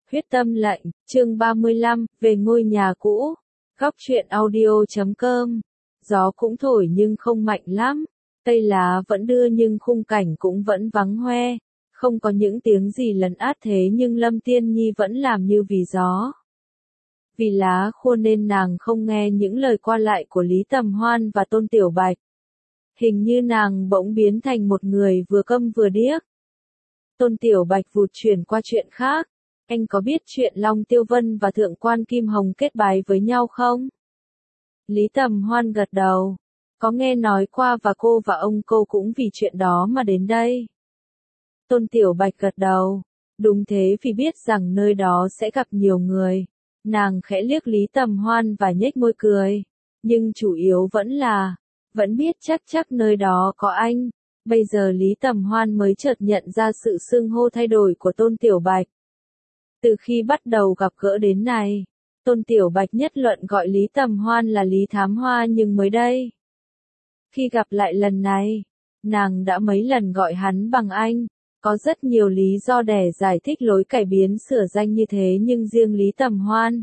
Huyết tâm lệnh, chương 35, về ngôi nhà cũ. Góc truyện audio.com. Gió cũng thổi nhưng không mạnh lắm. Cây lá vẫn đưa nhưng khung cảnh cũng vẫn vắng hoe. Không có những tiếng gì lấn át thế nhưng Lâm Tiên Nhi vẫn làm như vì gió. Vì lá khô nên nàng không nghe những lời qua lại của Lý Tầm Hoan và Tôn Tiểu Bạch. Hình như nàng bỗng biến thành một người vừa câm vừa điếc. Tôn Tiểu Bạch vụt chuyển qua chuyện khác. Anh có biết chuyện Long Tiêu Vân và Thượng quan Kim Hồng kết bái với nhau không? Lý Tầm Hoan gật đầu. Có nghe nói qua và cô và ông cô cũng vì chuyện đó mà đến đây. Tôn Tiểu Bạch gật đầu. Đúng thế, vì biết rằng nơi đó sẽ gặp nhiều người. Nàng khẽ liếc Lý Tầm Hoan và nhếch môi cười. Nhưng chủ yếu vẫn biết chắc nơi đó có anh. Bây giờ Lý Tầm Hoan mới chợt nhận ra sự xưng hô thay đổi của Tôn Tiểu Bạch. Từ khi bắt đầu gặp gỡ đến nay, Tôn Tiểu Bạch nhất luận gọi Lý Tầm Hoan là Lý Thám Hoa, nhưng mới đây, khi gặp lại lần này, nàng đã mấy lần gọi hắn bằng anh. Có rất nhiều lý do để giải thích lối cải biến sửa danh như thế, nhưng riêng Lý Tầm Hoan,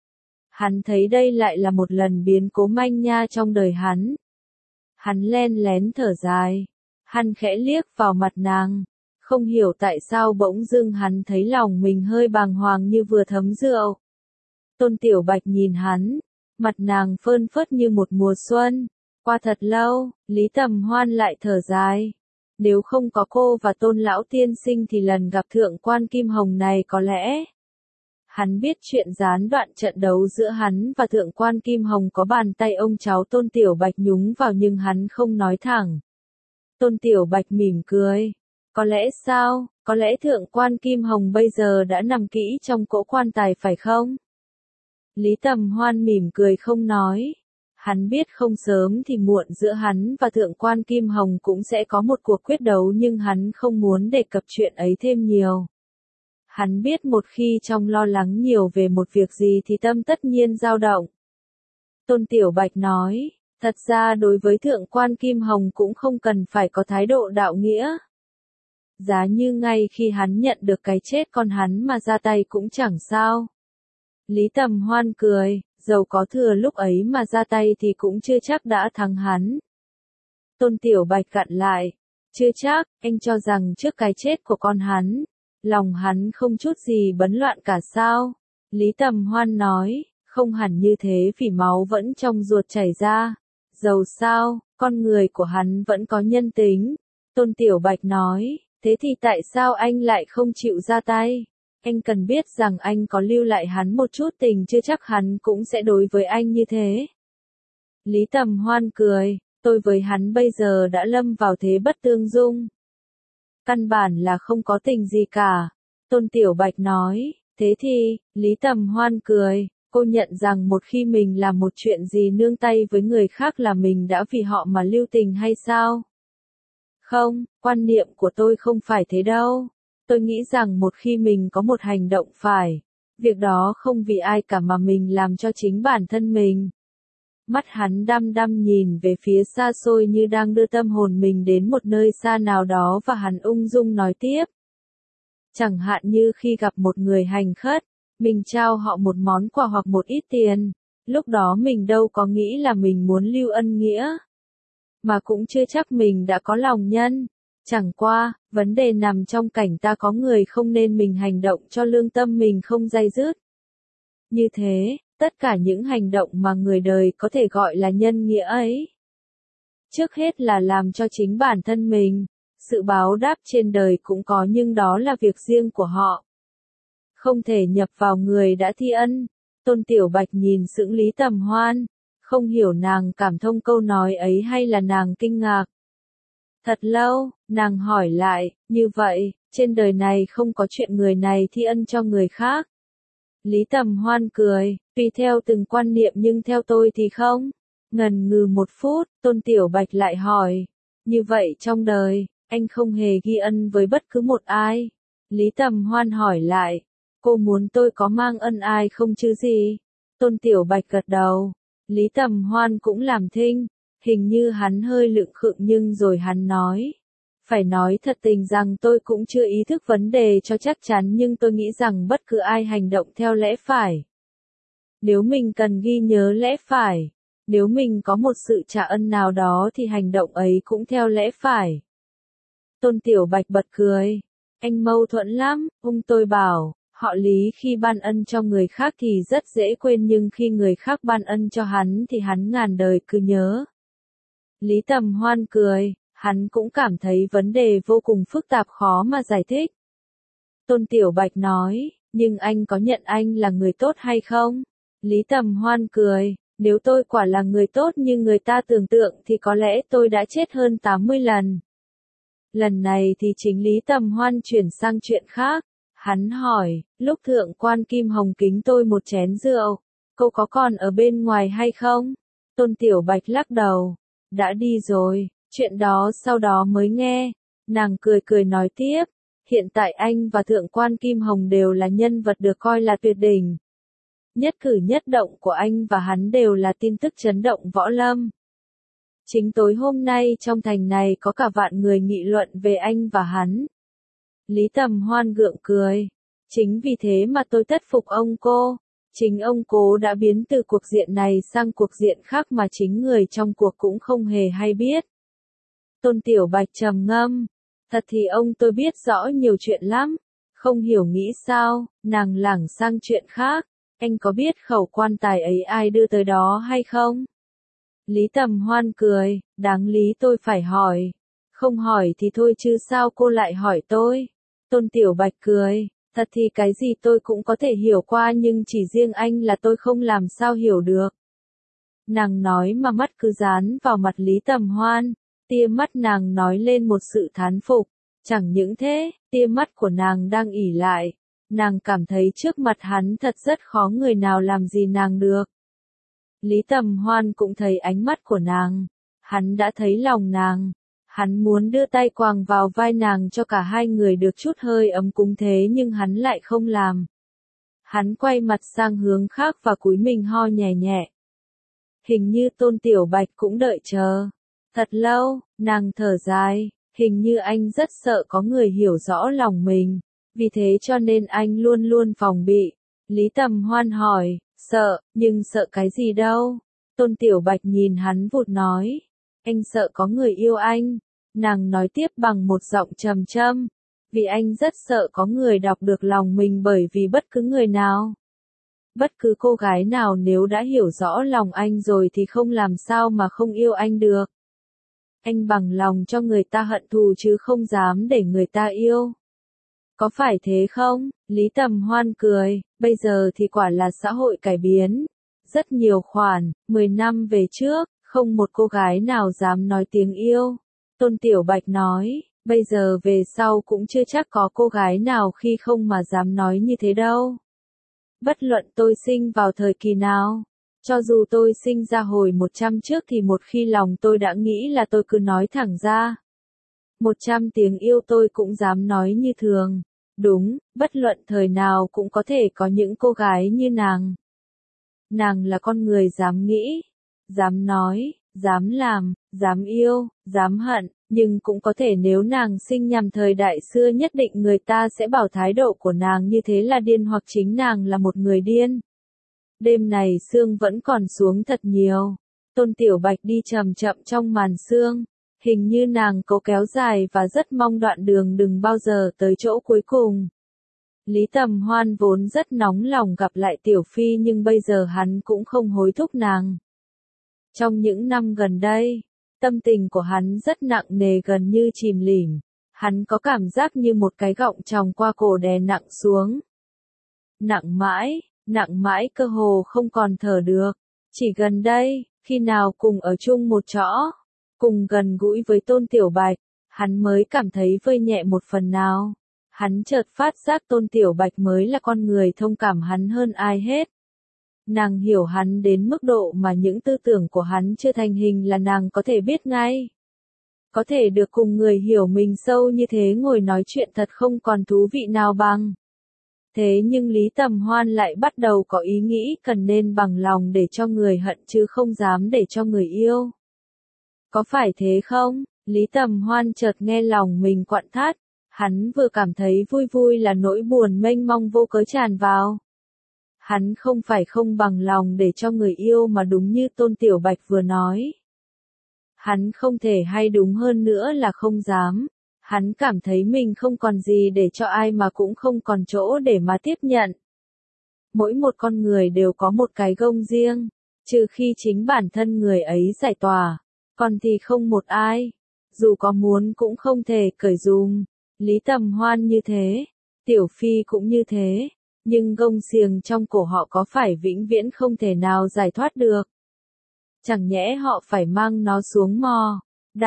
hắn thấy đây lại là một lần biến cố manh nha trong đời hắn. Hắn len lén thở dài, hắn khẽ liếc vào mặt nàng. Không hiểu tại sao bỗng dưng hắn thấy lòng mình hơi bàng hoàng như vừa thấm rượu. Tôn Tiểu Bạch nhìn hắn, mặt nàng phơn phớt như một mùa xuân. Qua thật lâu, Lý Tầm Hoan lại thở dài. Nếu không có cô và Tôn Lão Tiên Sinh thì lần gặp Thượng quan Kim Hồng này có lẽ... Hắn biết chuyện gián đoạn trận đấu giữa hắn và Thượng quan Kim Hồng có bàn tay ông cháu Tôn Tiểu Bạch nhúng vào, nhưng hắn không nói thẳng. Tôn Tiểu Bạch mỉm cười. Có lẽ sao, có lẽ Thượng quan Kim Hồng bây giờ đã nằm kỹ trong cỗ quan tài phải không? Lý Tầm Hoan mỉm cười không nói. Hắn biết không sớm thì muộn giữa hắn và Thượng quan Kim Hồng cũng sẽ có một cuộc quyết đấu, nhưng hắn không muốn đề cập chuyện ấy thêm nhiều. Hắn biết một khi trong lo lắng nhiều về một việc gì thì tâm tất nhiên dao động. Tôn Tiểu Bạch nói, thật ra đối với Thượng quan Kim Hồng cũng không cần phải có thái độ đạo nghĩa. Giá như ngay khi hắn nhận được cái chết con hắn mà ra tay cũng chẳng sao. Lý Tầm Hoan cười, dầu có thừa lúc ấy mà ra tay thì cũng chưa chắc đã thắng hắn. Tôn Tiểu Bạch gặn lại, chưa chắc, anh cho rằng trước cái chết của con hắn, lòng hắn không chút gì bấn loạn cả sao? Lý Tầm Hoan nói, không hẳn như thế, vì máu vẫn trong ruột chảy ra. Dầu sao, con người của hắn vẫn có nhân tính. Tôn Tiểu Bạch nói, thế thì tại sao anh lại không chịu ra tay? Anh cần biết rằng anh có lưu lại hắn một chút tình chưa chắc hắn cũng sẽ đối với anh như thế. Lý Tầm Hoan cười, tôi với hắn bây giờ đã lâm vào thế bất tương dung. Căn bản là không có tình gì cả. Tôn Tiểu Bạch nói, thế thì, Lý Tầm Hoan cười, cô nhận rằng một khi mình làm một chuyện gì nương tay với người khác là mình đã vì họ mà lưu tình hay sao? Không, quan niệm của tôi không phải thế đâu. Tôi nghĩ rằng một khi mình có một hành động phải, việc đó không vì ai cả mà mình làm cho chính bản thân mình. Mắt hắn đăm đăm nhìn về phía xa xôi như đang đưa tâm hồn mình đến một nơi xa nào đó, và hắn ung dung nói tiếp. Chẳng hạn như khi gặp một người hành khất, mình trao họ một món quà hoặc một ít tiền, lúc đó mình đâu có nghĩ là mình muốn lưu ân nghĩa, mà cũng chưa chắc mình đã có lòng nhân. Chẳng qua, vấn đề nằm trong cảnh ta có người không nên mình hành động cho lương tâm mình không day dứt. Như thế, tất cả những hành động mà người đời có thể gọi là nhân nghĩa ấy, trước hết là làm cho chính bản thân mình. Sự báo đáp trên đời cũng có, nhưng đó là việc riêng của họ, không thể nhập vào người đã thi ân. Tôn Tiểu Bạch nhìn sững Lý Tầm Hoan, không hiểu nàng cảm thông câu nói ấy hay là nàng kinh ngạc. Thật lâu, nàng hỏi lại, như vậy, trên đời này không có chuyện người này thi ân cho người khác. Lý Tầm Hoan cười, tùy theo từng quan niệm, nhưng theo tôi thì không. Ngần ngừ một phút, Tôn Tiểu Bạch lại hỏi, như vậy trong đời, anh không hề ghi ân với bất cứ một ai. Lý Tầm Hoan hỏi lại, cô muốn tôi có mang ân ai không chứ gì? Tôn Tiểu Bạch gật đầu. Lý Tầm Hoan cũng làm thinh, hình như hắn hơi lựng khựng, nhưng rồi hắn nói, Phải nói thật tình rằng tôi cũng chưa ý thức vấn đề cho chắc chắn nhưng tôi nghĩ rằng bất cứ ai hành động theo lẽ phải. Nếu mình cần ghi nhớ lẽ phải, nếu mình có một sự trả ân nào đó thì hành động ấy cũng theo lẽ phải. Tôn Tiểu Bạch bật cười. Anh mâu thuẫn lắm, tôi bảo, họ Lý khi ban ân cho người khác thì rất dễ quên nhưng khi người khác ban ân cho hắn thì hắn ngàn đời cứ nhớ. Lý Tầm Hoan cười, hắn cũng cảm thấy vấn đề vô cùng phức tạp khó mà giải thích. Tôn Tiểu Bạch nói, nhưng anh có nhận anh là người tốt hay không? Lý Tầm Hoan cười, nếu tôi quả là người tốt như người ta tưởng tượng thì có lẽ tôi đã chết hơn 80 lần. Lần này thì chính Lý Tầm Hoan chuyển sang chuyện khác. Hắn hỏi, lúc thượng quan Kim Hồng kính tôi một chén rượu, cô có còn ở bên ngoài hay không? Tôn Tiểu Bạch lắc đầu, đã đi rồi, chuyện đó sau đó mới nghe. Nàng cười cười nói tiếp, hiện tại anh và thượng quan Kim Hồng đều là nhân vật được coi là tuyệt đỉnh. Nhất cử nhất động của anh và hắn đều là tin tức chấn động võ lâm. Chính tối hôm nay trong thành này có cả vạn người nghị luận về anh và hắn. Lý Tầm Hoan gượng cười. Chính vì thế mà tôi thất phục ông cô. Chính ông cố đã biến từ cuộc diện này sang cuộc diện khác mà chính người trong cuộc cũng không hề hay biết. Tôn Tiểu Bạch trầm ngâm. Thật thì ông tôi biết rõ nhiều chuyện lắm. Không hiểu nghĩ sao, nàng lảng sang chuyện khác. Anh có biết khẩu quan tài ấy ai đưa tới đó hay không? Lý Tầm Hoan cười, đáng lý tôi phải hỏi. Không hỏi thì thôi chứ sao cô lại hỏi tôi? Tôn Tiểu Bạch cười, thật thì cái gì tôi cũng có thể hiểu qua nhưng chỉ riêng anh là tôi không làm sao hiểu được. Nàng nói mà mắt cứ dán vào mặt Lý Tầm Hoan, tia mắt nàng nói lên một sự thán phục. Chẳng những thế, tia mắt của nàng đang ỉ lại. Nàng cảm thấy trước mặt hắn thật rất khó người nào làm gì nàng được. Lý Tầm Hoan cũng thấy ánh mắt của nàng. Hắn đã thấy lòng nàng. Hắn muốn đưa tay quàng vào vai nàng cho cả hai người được chút hơi ấm cúng thế nhưng hắn lại không làm. Hắn quay mặt sang hướng khác và cúi mình ho nhẹ nhẹ. Hình như Tôn Tiểu Bạch cũng đợi chờ. Thật lâu, nàng thở dài, hình như anh rất sợ có người hiểu rõ lòng mình. Vì thế cho nên anh luôn luôn phòng bị. Lý Tầm Hoan hỏi, sợ, nhưng sợ cái gì đâu? Tôn Tiểu Bạch nhìn hắn vụt nói, anh sợ có người yêu anh. Nàng nói tiếp bằng một giọng trầm trầm, vì anh rất sợ có người đọc được lòng mình bởi vì bất cứ người nào. Bất cứ cô gái nào nếu đã hiểu rõ lòng anh rồi thì không làm sao mà không yêu anh được. Anh bằng lòng cho người ta hận thù chứ không dám để người ta yêu. Có phải thế không? Lý Tầm Hoan cười, bây giờ thì quả là xã hội cải biến. Rất nhiều khoản, 10 năm về trước, không một cô gái nào dám nói tiếng yêu. Tôn Tiểu Bạch nói, bây giờ về sau cũng chưa chắc có cô gái nào khi không mà dám nói như thế đâu. Bất luận tôi sinh vào thời kỳ nào, cho dù tôi sinh ra hồi 100 trước thì một khi lòng tôi đã nghĩ là tôi cứ nói thẳng ra. 100 tiếng yêu tôi cũng dám nói như thường. Đúng, bất luận thời nào cũng có thể có những cô gái như nàng. Nàng là con người dám nghĩ, dám nói, dám làm, dám yêu, dám hận, nhưng cũng có thể nếu nàng sinh nhằm thời đại xưa nhất định người ta sẽ bảo thái độ của nàng như thế là điên hoặc chính nàng là một người điên. Đêm này sương vẫn còn xuống thật nhiều. Tôn Tiểu Bạch đi chậm chậm trong màn sương. Hình như nàng cố kéo dài và rất mong đoạn đường đừng bao giờ tới chỗ cuối cùng. Lý Tầm Hoan vốn rất nóng lòng gặp lại Tiểu Phi nhưng bây giờ hắn cũng không hối thúc nàng. Trong những năm gần đây, tâm tình của hắn rất nặng nề gần như chìm lìm. Hắn có cảm giác như một cái gọng tròng qua cổ đè nặng xuống. Nặng mãi cơ hồ không còn thở được. Chỉ gần đây, khi nào cùng ở chung một chỗ, cùng gần gũi với Tôn Tiểu Bạch, hắn mới cảm thấy vơi nhẹ một phần nào. Hắn chợt phát giác Tôn Tiểu Bạch mới là con người thông cảm hắn hơn ai hết. Nàng hiểu hắn đến mức độ mà những tư tưởng của hắn chưa thành hình là nàng có thể biết ngay. Có thể được cùng người hiểu mình sâu như thế ngồi nói chuyện thật không còn thú vị nào bằng. Thế nhưng Lý Tầm Hoan lại bắt đầu có ý nghĩ cần nên bằng lòng để cho người hận chứ không dám để cho người yêu. Có phải thế không? Lý Tầm Hoan chợt nghe lòng mình quặn thắt, hắn vừa cảm thấy vui vui là nỗi buồn mênh mông vô cớ tràn vào. Hắn không phải không bằng lòng để cho người yêu mà đúng như Tôn Tiểu Bạch vừa nói. Hắn không thể hay đúng hơn nữa là không dám. Hắn cảm thấy mình không còn gì để cho ai mà cũng không còn chỗ để mà tiếp nhận. Mỗi một con người đều có một cái gông riêng, trừ khi chính bản thân người ấy giải tỏa, còn thì không một ai, dù có muốn cũng không thể cởi dùm. Lý Tầm Hoan như thế, Tiểu Phi cũng như thế, nhưng gông xiềng trong cổ họ có phải vĩnh viễn không thể nào giải thoát được. Chẳng nhẽ họ phải mang nó xuống mò.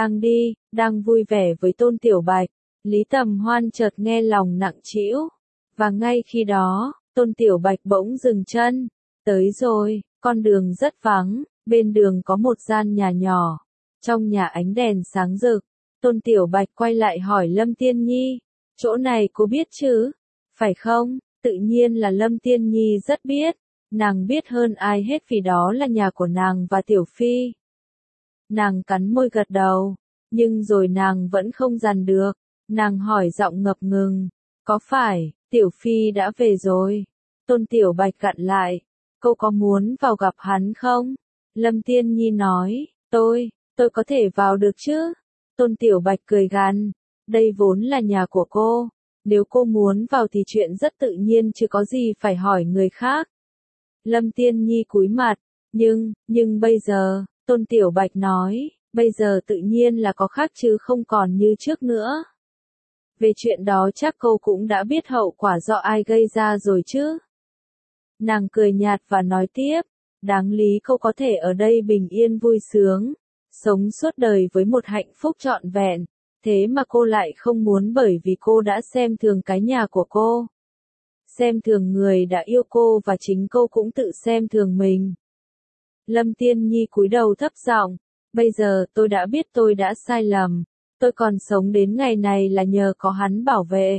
Đang vui vẻ với Tôn Tiểu Bạch, Lý Tầm Hoan chợt nghe lòng nặng trĩu, và ngay khi đó, Tôn Tiểu Bạch bỗng dừng chân. Tới rồi, con đường rất vắng, bên đường có một gian nhà nhỏ, trong nhà ánh đèn sáng rực. Tôn Tiểu Bạch quay lại hỏi Lâm Tiên Nhi, chỗ này cô biết chứ, phải không? Tự nhiên là Lâm Tiên Nhi rất biết, nàng biết hơn ai hết vì đó là nhà của nàng và Tiểu Phi. Nàng cắn môi gật đầu, nhưng rồi nàng vẫn không dằn được, nàng hỏi giọng ngập ngừng, có phải, Tiểu Phi đã về rồi? Tôn Tiểu Bạch gặn lại, cô có muốn vào gặp hắn không? Lâm Tiên Nhi nói, tôi có thể vào được chứ? Tôn Tiểu Bạch cười gằn, đây vốn là nhà của cô, nếu cô muốn vào thì chuyện rất tự nhiên chứ có gì phải hỏi người khác. Lâm Tiên Nhi cúi mặt, nhưng bây giờ, Tôn Tiểu Bạch nói, bây giờ tự nhiên là có khác chứ không còn như trước nữa. Về chuyện đó chắc cô cũng đã biết hậu quả do ai gây ra rồi chứ. Nàng cười nhạt và nói tiếp, đáng lý cô có thể ở đây bình yên vui sướng, sống suốt đời với một hạnh phúc trọn vẹn, thế mà cô lại không muốn bởi vì cô đã xem thường cái nhà của cô. Xem thường người đã yêu cô và chính cô cũng tự xem thường mình. Lâm Tiên Nhi cúi đầu thấp giọng, bây giờ tôi đã biết tôi đã sai lầm, tôi còn sống đến ngày này là nhờ có hắn bảo vệ.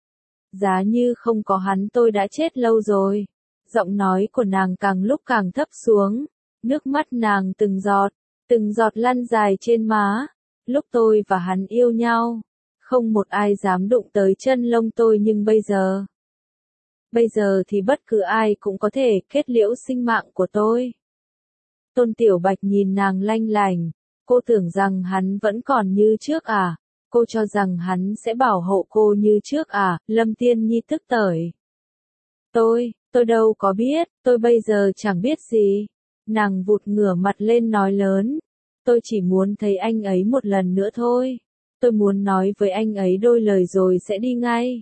Giá như không có hắn tôi đã chết lâu rồi. Giọng nói của nàng càng lúc càng thấp xuống, nước mắt nàng từng giọt lăn dài trên má. Lúc tôi và hắn yêu nhau, không một ai dám đụng tới chân lông tôi nhưng bây giờ thì bất cứ ai cũng có thể kết liễu sinh mạng của tôi. Tôn Tiểu Bạch nhìn nàng lanh lành, cô tưởng rằng hắn vẫn còn như trước à? Cô cho rằng hắn sẽ bảo hộ cô như trước à? Lâm Tiên Nhi tức tởi. Tôi đâu có biết, tôi bây giờ chẳng biết gì. Nàng vụt ngửa mặt lên nói lớn. Tôi chỉ muốn thấy anh ấy một lần nữa thôi. Tôi muốn nói với anh ấy đôi lời rồi sẽ đi ngay.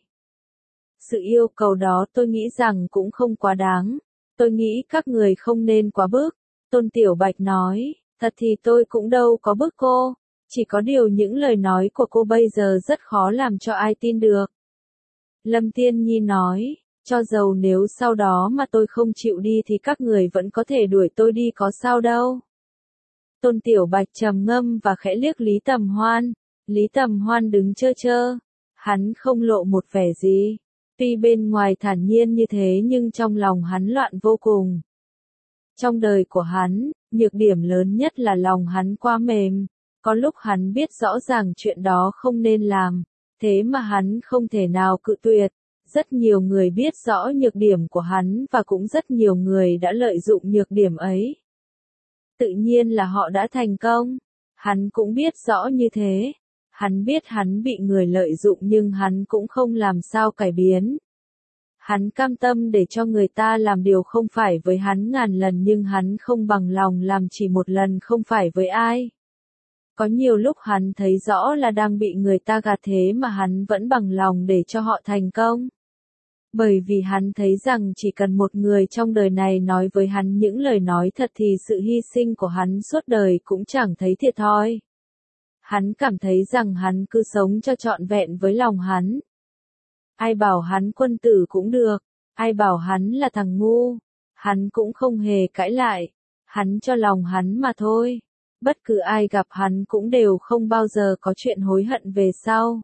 Sự yêu cầu đó tôi nghĩ rằng cũng không quá đáng. Tôi nghĩ các người không nên quá bức. Tôn Tiểu Bạch nói, thật thì tôi cũng đâu có bức cô. Chỉ có điều những lời nói của cô bây giờ rất khó làm cho ai tin được. Lâm Tiên Nhi nói, cho dầu nếu sau đó mà tôi không chịu đi thì các người vẫn có thể đuổi tôi đi có sao đâu. Tôn Tiểu Bạch trầm ngâm và khẽ liếc Lý Tầm Hoan. Lý Tầm Hoan đứng chơ chơ. Hắn không lộ một vẻ gì. Tuy bên ngoài thản nhiên như thế nhưng trong lòng hắn loạn vô cùng. Trong đời của hắn, nhược điểm lớn nhất là lòng hắn quá mềm. Có lúc hắn biết rõ ràng chuyện đó không nên làm, thế mà hắn không thể nào cự tuyệt. Rất nhiều người biết rõ nhược điểm của hắn và cũng rất nhiều người đã lợi dụng nhược điểm ấy. Tự nhiên là họ đã thành công. Hắn cũng biết rõ như thế. Hắn biết hắn bị người lợi dụng nhưng hắn cũng không làm sao cải biến. Hắn cam tâm để cho người ta làm điều không phải với hắn ngàn lần nhưng hắn không bằng lòng làm chỉ một lần không phải với ai. Có nhiều lúc hắn thấy rõ là đang bị người ta gạt thế mà hắn vẫn bằng lòng để cho họ thành công. Bởi vì hắn thấy rằng chỉ cần một người trong đời này nói với hắn những lời nói thật thì sự hy sinh của hắn suốt đời cũng chẳng thấy thiệt thòi. Hắn cảm thấy rằng hắn cứ sống cho trọn vẹn với lòng hắn. Ai bảo hắn quân tử cũng được, ai bảo hắn là thằng ngu, hắn cũng không hề cãi lại, hắn cho lòng hắn mà thôi. Bất cứ ai gặp hắn cũng đều không bao giờ có chuyện hối hận về sau.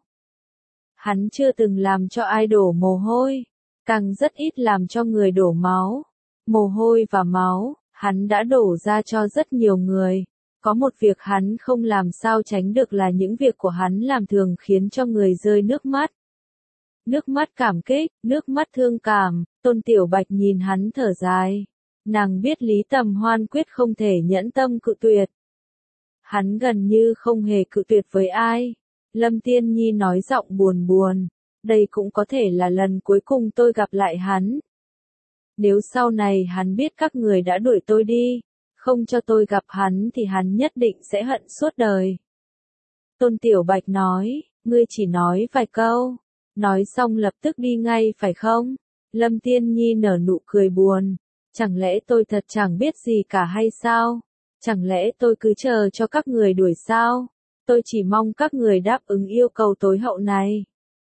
Hắn chưa từng làm cho ai đổ mồ hôi, càng rất ít làm cho người đổ máu. Mồ hôi và máu, hắn đã đổ ra cho rất nhiều người. Có một việc hắn không làm sao tránh được là những việc của hắn làm thường khiến cho người rơi nước mắt. Nước mắt cảm kích, nước mắt thương cảm, Tôn Tiểu Bạch nhìn hắn thở dài. Nàng biết Lý Tầm Hoan quyết không thể nhẫn tâm cự tuyệt. Hắn gần như không hề cự tuyệt với ai. Lâm Tiên Nhi nói giọng buồn buồn. Đây cũng có thể là lần cuối cùng tôi gặp lại hắn. Nếu sau này hắn biết các người đã đuổi tôi đi, không cho tôi gặp hắn thì hắn nhất định sẽ hận suốt đời. Tôn Tiểu Bạch nói, ngươi chỉ nói vài câu, nói xong lập tức đi ngay phải không? Lâm Tiên Nhi nở nụ cười buồn, chẳng lẽ tôi thật chẳng biết gì cả hay sao? Chẳng lẽ tôi cứ chờ cho các người đuổi sao? Tôi chỉ mong các người đáp ứng yêu cầu tối hậu này.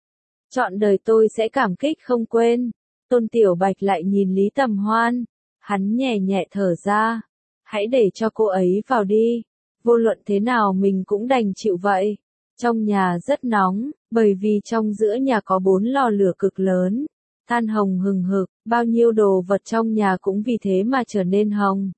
Trọn đời tôi sẽ cảm kích không quên. Tôn Tiểu Bạch lại nhìn Lý Tầm Hoan, hắn nhẹ nhẹ thở ra. Hãy để cho cô ấy vào đi. Vô luận thế nào mình cũng đành chịu vậy. Trong nhà rất nóng, bởi vì trong giữa nhà có 4 lò lửa cực lớn. Than hồng hừng hực, bao nhiêu đồ vật trong nhà cũng vì thế mà trở nên hồng.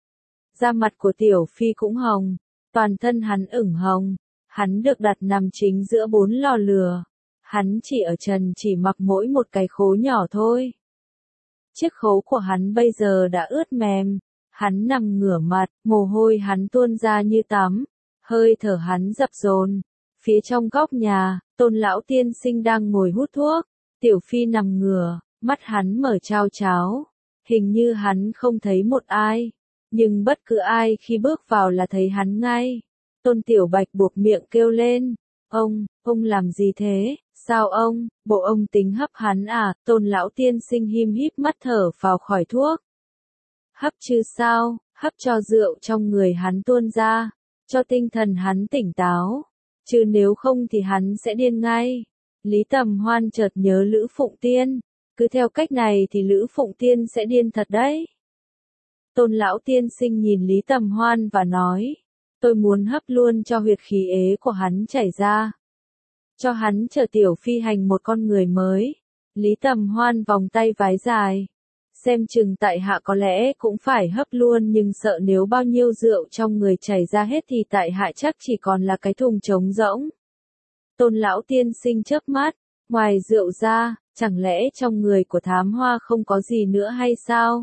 Da mặt của Tiểu Phi cũng hồng, toàn thân hắn ửng hồng. Hắn được đặt nằm chính giữa 4 lò lửa. Hắn chỉ ở trần chỉ mặc mỗi một cái khố nhỏ thôi. Chiếc khố của hắn bây giờ đã ướt mềm. Hắn nằm ngửa mặt, mồ hôi hắn tuôn ra như tắm. Hơi thở hắn dập dồn. Phía trong góc nhà, Tôn lão tiên sinh đang ngồi hút thuốc. Tiểu Phi nằm ngửa, mắt hắn mở trao tráo. Hình như hắn không thấy một ai. Nhưng bất cứ ai khi bước vào là thấy hắn ngay. Tôn Tiểu Bạch buộc miệng kêu lên. Ông làm gì thế? Sao ông, bộ ông tính hấp hắn à? Tôn lão tiên sinh him híp mắt thở phào khỏi thuốc. Hấp chứ sao, hấp cho rượu trong người hắn tuôn ra, cho tinh thần hắn tỉnh táo. Chứ nếu không thì hắn sẽ điên ngay. Lý Tầm Hoan chợt nhớ Lữ Phụng Tiên. Cứ theo cách này thì Lữ Phụng Tiên sẽ điên thật đấy. Tôn lão tiên sinh nhìn Lý Tầm Hoan và nói. Tôi muốn hấp luôn cho huyệt khí ế của hắn chảy ra. Cho hắn trở Tiểu Phi hành một con người mới. Lý Tầm Hoan vòng tay vái dài. Xem chừng tại hạ có lẽ cũng phải hấp luôn, nhưng sợ nếu bao nhiêu rượu trong người chảy ra hết thì tại hạ chắc chỉ còn là cái thùng trống rỗng. Tôn lão tiên sinh chớp mắt, ngoài rượu ra, chẳng lẽ trong người của Thám Hoa không có gì nữa hay sao?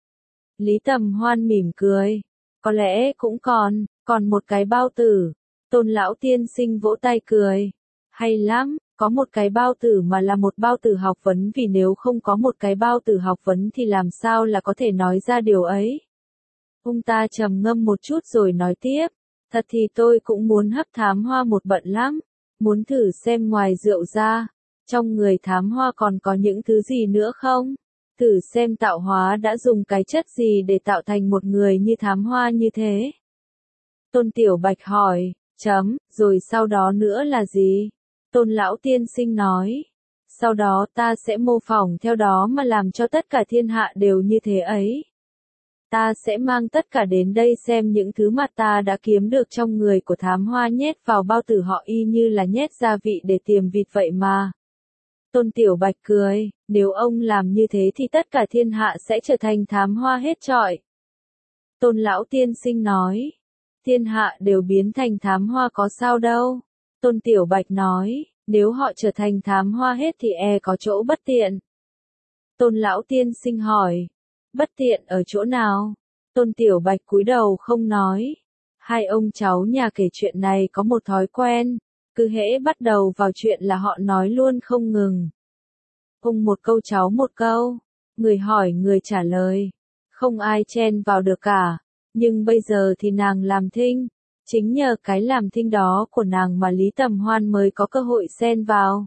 Lý Tầm Hoan mỉm cười, có lẽ cũng còn một cái bao tử. Tôn lão tiên sinh vỗ tay cười, hay lắm. Có một cái bao tử mà là một bao tử học vấn, vì nếu không có một cái bao tử học vấn thì làm sao là có thể nói ra điều ấy. Ông ta trầm ngâm một chút rồi nói tiếp, thật thì tôi cũng muốn hấp Thám Hoa một bận lắm, muốn thử xem ngoài rượu ra, trong người Thám Hoa còn có những thứ gì nữa không? Thử xem tạo hóa đã dùng cái chất gì để tạo thành một người như Thám Hoa như thế. Tôn Tiểu Bạch hỏi, rồi sau đó nữa là gì? Tôn lão tiên sinh nói, sau đó ta sẽ mô phỏng theo đó mà làm cho tất cả thiên hạ đều như thế ấy. Ta sẽ mang tất cả đến đây xem những thứ mà ta đã kiếm được trong người của Thám Hoa nhét vào bao tử họ y như là nhét gia vị để tiềm vịt vậy mà. Tôn Tiểu Bạch cười, nếu ông làm như thế thì tất cả thiên hạ sẽ trở thành Thám Hoa hết trọi. Tôn lão tiên sinh nói, thiên hạ đều biến thành Thám Hoa có sao đâu. Tôn Tiểu Bạch nói, nếu họ trở thành Thám Hoa hết thì có chỗ bất tiện. Tôn lão tiên sinh hỏi, bất tiện ở chỗ nào? Tôn Tiểu Bạch cúi đầu không nói. Hai ông cháu nhà kể chuyện này có một thói quen, cứ hễ bắt đầu vào chuyện là họ nói luôn không ngừng. Ông một câu cháu một câu, người hỏi người trả lời, không ai chen vào được cả. Nhưng bây giờ thì nàng làm thinh. Chính nhờ cái làm thinh đó của nàng mà Lý Tầm Hoan mới có cơ hội xen vào.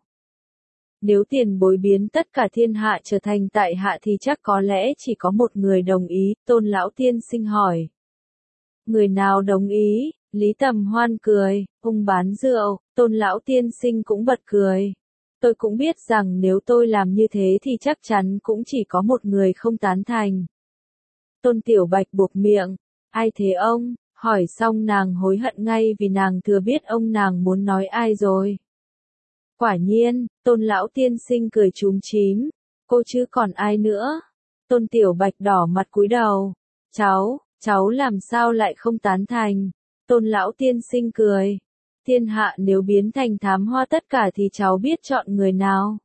Nếu tiền bối biến tất cả thiên hạ trở thành tại hạ thì chắc có lẽ chỉ có một người đồng ý. Tôn lão tiên sinh hỏi. Người nào đồng ý? Lý Tầm Hoan cười, ông bán rượu. Tôn lão tiên sinh cũng bật cười. Tôi cũng biết rằng nếu tôi làm như thế thì chắc chắn cũng chỉ có một người không tán thành. Tôn Tiểu Bạch buộc miệng. Ai thế ông? Hỏi xong nàng hối hận ngay vì nàng thừa biết ông nàng muốn nói ai rồi. Quả nhiên, Tôn lão tiên sinh cười chúm chím. Cô chứ còn ai nữa? Tôn Tiểu Bạch đỏ mặt cúi đầu. Cháu làm sao lại không tán thành? Tôn lão tiên sinh cười. Thiên hạ nếu biến thành thám hoa tất cả thì cháu biết chọn người nào?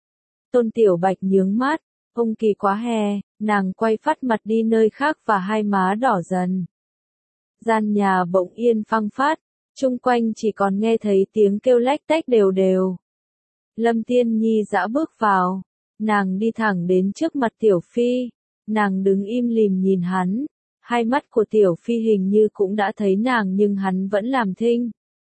Tôn Tiểu Bạch nhướng mắt, ông kỳ quá hè, nàng quay phát mặt đi nơi khác và hai má đỏ dần. Gian nhà bỗng yên phăng phát, chung quanh chỉ còn nghe thấy tiếng kêu lách tách đều đều. Lâm Tiên Nhi dã bước vào, nàng đi thẳng đến trước mặt Tiểu Phi, nàng đứng im lìm nhìn hắn, hai mắt của Tiểu Phi hình như cũng đã thấy nàng nhưng hắn vẫn làm thinh.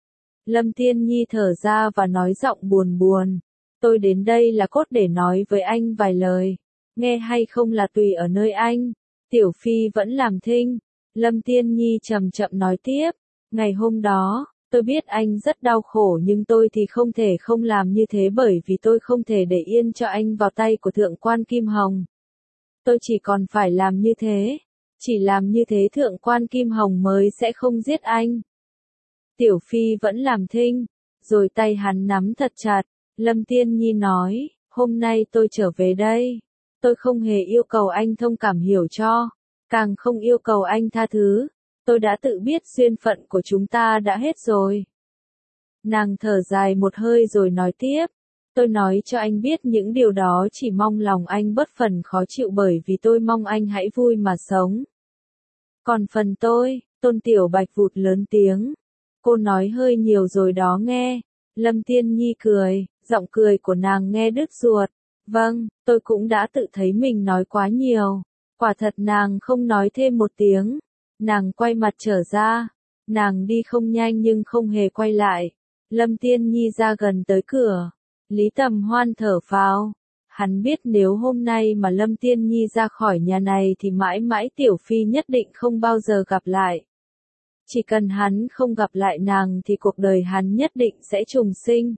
Lâm Tiên Nhi thở ra và nói giọng buồn buồn, tôi đến đây là cốt để nói với anh vài lời, nghe hay không là tùy ở nơi anh. Tiểu Phi vẫn làm thinh, Lâm Tiên Nhi chậm chậm nói tiếp, ngày hôm đó, tôi biết anh rất đau khổ nhưng tôi thì không thể không làm như thế bởi vì tôi không thể để yên cho anh vào tay của Thượng quan Kim Hồng. Tôi chỉ còn phải làm như thế, chỉ làm như thế Thượng quan Kim Hồng mới sẽ không giết anh. Tiểu Phi vẫn làm thinh, rồi tay hắn nắm thật chặt, Lâm Tiên Nhi nói, hôm nay tôi trở về đây, tôi không hề yêu cầu anh thông cảm hiểu cho, càng không yêu cầu anh tha thứ, tôi đã tự biết duyên phận của chúng ta đã hết rồi. Nàng thở dài một hơi rồi nói tiếp, tôi nói cho anh biết những điều đó chỉ mong lòng anh bớt phần khó chịu bởi vì tôi mong anh hãy vui mà sống. Còn phần tôi, Tôn Tiểu Bạch vụt lớn tiếng. Cô nói hơi nhiều rồi đó nghe. Lâm Tiên Nhi cười, giọng cười của nàng nghe đứt ruột. Vâng, tôi cũng đã tự thấy mình nói quá nhiều. Quả thật nàng không nói thêm một tiếng. Nàng quay mặt trở ra. Nàng đi không nhanh nhưng không hề quay lại. Lâm Tiên Nhi ra gần tới cửa. Lý Tầm Hoan thở phào. Hắn biết nếu hôm nay mà Lâm Tiên Nhi ra khỏi nhà này thì mãi mãi Tiểu Phi nhất định không bao giờ gặp lại. Chỉ cần hắn không gặp lại nàng thì cuộc đời hắn nhất định sẽ trùng sinh.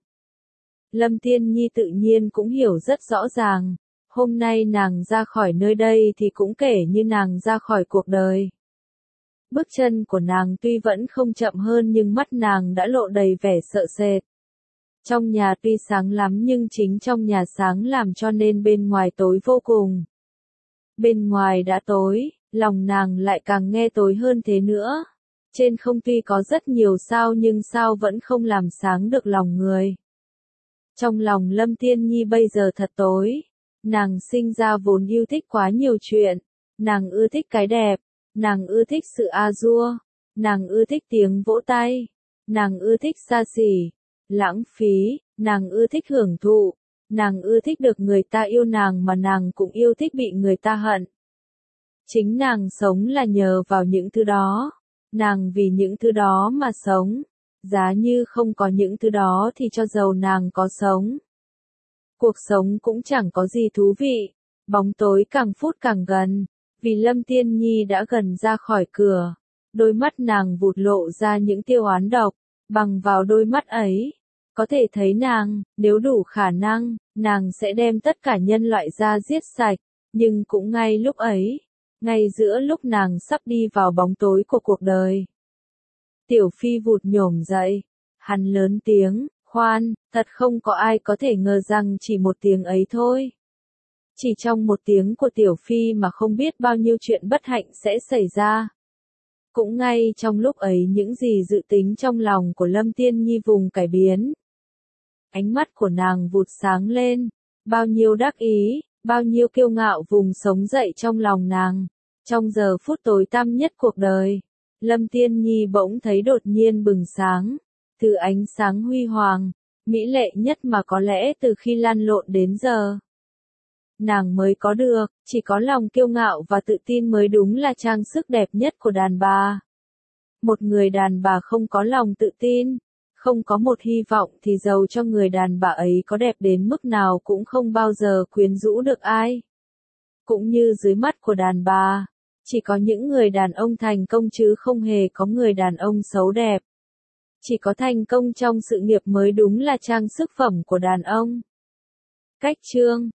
Lâm Tiên Nhi tự nhiên cũng hiểu rất rõ ràng, hôm nay nàng ra khỏi nơi đây thì cũng kể như nàng ra khỏi cuộc đời. Bước chân của nàng tuy vẫn không chậm hơn nhưng mắt nàng đã lộ đầy vẻ sợ sệt. Trong nhà tuy sáng lắm nhưng chính trong nhà sáng làm cho nên bên ngoài tối vô cùng. Bên ngoài đã tối, lòng nàng lại càng nghe tối hơn thế nữa. Trên không tuy có rất nhiều sao nhưng sao vẫn không làm sáng được lòng người. Trong lòng Lâm Tiên Nhi bây giờ thật tối. Nàng sinh ra vốn yêu thích quá nhiều chuyện. Nàng ưa thích cái đẹp. Nàng ưa thích sự a-dua. Nàng ưa thích tiếng vỗ tay. Nàng ưa thích xa xỉ, lãng phí. Nàng ưa thích hưởng thụ. Nàng ưa thích được người ta yêu nàng mà nàng cũng yêu thích bị người ta hận. Chính nàng sống là nhờ vào những thứ đó. Nàng vì những thứ đó mà sống. Giá như không có những thứ đó thì cho dầu nàng có sống. Cuộc sống cũng chẳng có gì thú vị. Bóng tối càng phút càng gần. Vì Lâm Tiên Nhi đã gần ra khỏi cửa. Đôi mắt nàng vụt lộ ra những tia oán độc. Bằng vào đôi mắt ấy, có thể thấy nàng, nếu đủ khả năng, nàng sẽ đem tất cả nhân loại ra giết sạch. Nhưng cũng ngay lúc ấy, ngay giữa lúc nàng sắp đi vào bóng tối của cuộc đời. Tiểu Phi vụt nhổm dậy, hắn lớn tiếng, khoan, thật không có ai có thể ngờ rằng chỉ một tiếng ấy thôi. Chỉ trong một tiếng của Tiểu Phi mà không biết bao nhiêu chuyện bất hạnh sẽ xảy ra. Cũng ngay trong lúc ấy những gì dự tính trong lòng của Lâm Tiên Nhi vùng cải biến. Ánh mắt của nàng vụt sáng lên, bao nhiêu đắc ý, bao nhiêu kiêu ngạo vùng sống dậy trong lòng nàng. Trong giờ phút tối tăm nhất cuộc đời, Lâm Tiên Nhi bỗng thấy đột nhiên bừng sáng, thứ ánh sáng huy hoàng, mỹ lệ nhất mà có lẽ từ khi lăn lộn đến giờ. Nàng mới có được, chỉ có lòng kiêu ngạo và tự tin mới đúng là trang sức đẹp nhất của đàn bà. Một người đàn bà không có lòng tự tin, không có một hy vọng thì dầu cho người đàn bà ấy có đẹp đến mức nào cũng không bao giờ quyến rũ được ai. Cũng như dưới mắt của đàn bà, chỉ có những người đàn ông thành công chứ không hề có người đàn ông xấu đẹp. Chỉ có thành công trong sự nghiệp mới đúng là trang sức phẩm của đàn ông. Cách chương